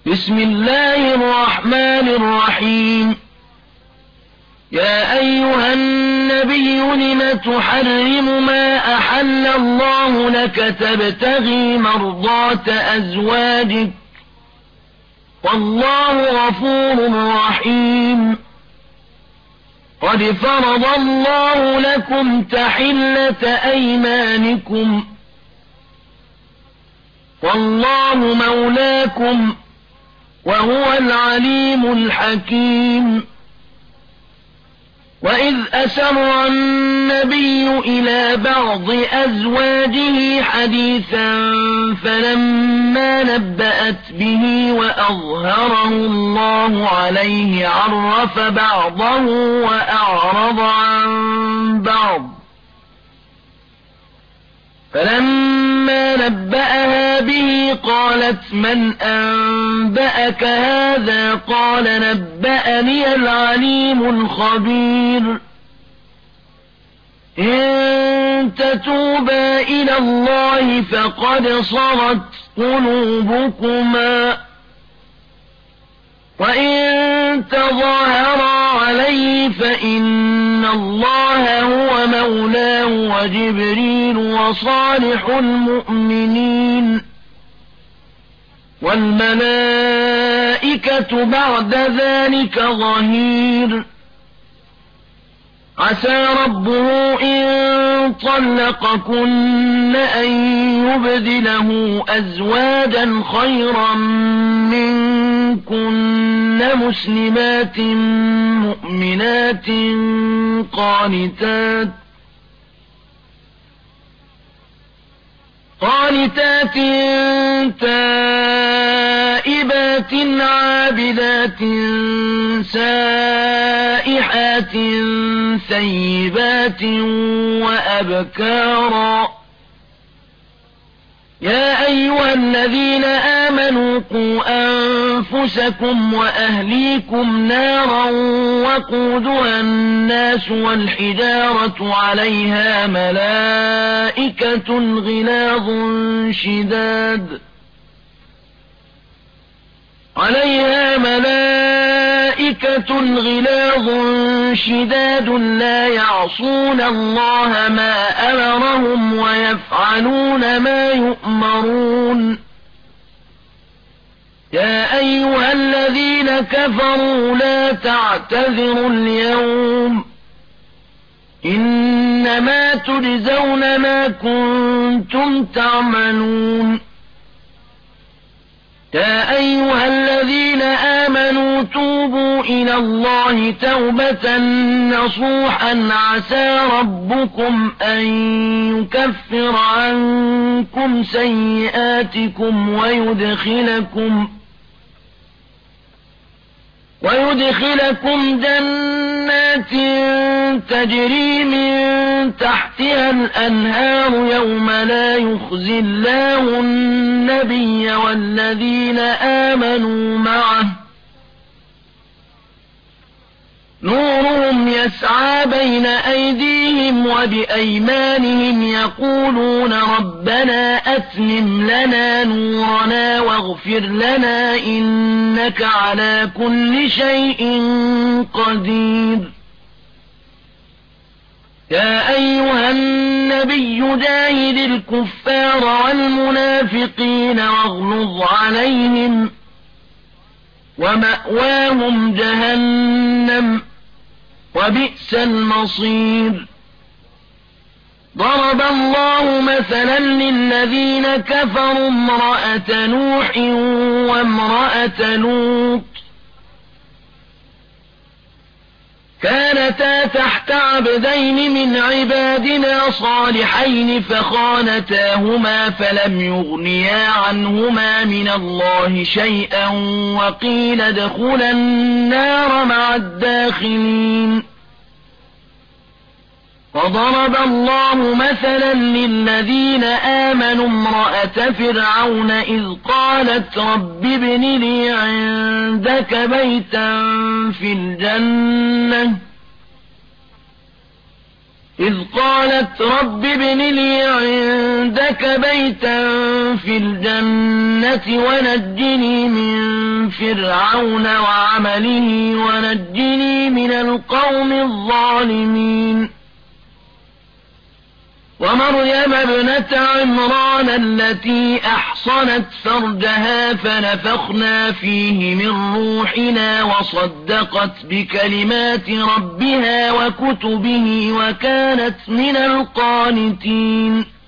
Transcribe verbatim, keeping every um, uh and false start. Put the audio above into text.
بسم الله الرحمن الرحيم يا أيها النبي لم تحرم ما أحل الله لك تبتغي مرضات أزواجك والله غفور رحيم قد فرض الله لكم تحلة أيمانكم والله مولاكم وهو العليم الحكيم وإذ أسر النبي إلى بعض أزواجه حديثا فلما نبأت به وأظهره الله عليه عرف بعضه وأعرض عن بعض فلما نبأها به قالت من أنبأك هذا قال نبأني العليم الخبير إن تتوبا إلى الله فقد صغت قلوبكما وإن تظاهرا عليه فإن الله هو مولاه وجبريل وصالح المؤمنين والملائكة بعد ذلك ظهير عسى ربه إن طلقكن أن يبدله أزواجا خيرا منكن مسلمات مؤمنات قانتات قانتات تائبات عابدات سائحات ثيبات وأبكارا يا أيها الذين آمنوا قوا أنفسكم وأهليكم نارا وقودها الناس والحجارة عليها ملائكة غلاظ شداد عليها ملائكة غلاظ شداد لا يعصون الله ما أمرهم ويفعلون ما يؤمرون يا أيها الذين كفروا لا تعتذروا اليوم إنما تجزون ما كنتم تعملون يا أيها الذين آمنوا توبوا إلى الله توبة نصوحا عسى ربكم أن يكفر عنكم سيئاتكم ويدخلكم ويدخلكم جنات تجري من تحتها الأنهار يوم لا يخزي الله النبي والذين آمنوا معه نورهم يسعى بين أيديهم وبأيمانهم يقولون ربنا أتمم لنا نورنا واغفر لنا إنك على كل شيء قدير يا أيها النبي جاهد الكفار والمنافقين واغلظ عليهم ومأواهم جهنم وبئس المصير ضرب الله مثلا للذين كفروا امرأة نوح وامرأة لوط كانتا تحت عبدين من عبادنا صالحين فخانتاهما فلم يغنيا عنهما من الله شيئا وقيل ادخلا النار مع الداخلين وضرب الله مثلا للذين آمنوا امرأة فرعون إذ قالت رب ابن لي عندك بيتا في الجنة إذ قالت رب ابن لي عندك بيتا في الجنة ونجني من فرعون وعمله ونجني من القوم الظالمين ومريم ابنة عمران التي أحصنت فرجها فنفخنا فيه من روحنا وصدقت بكلمات ربها وكتبه وكانت من القانتين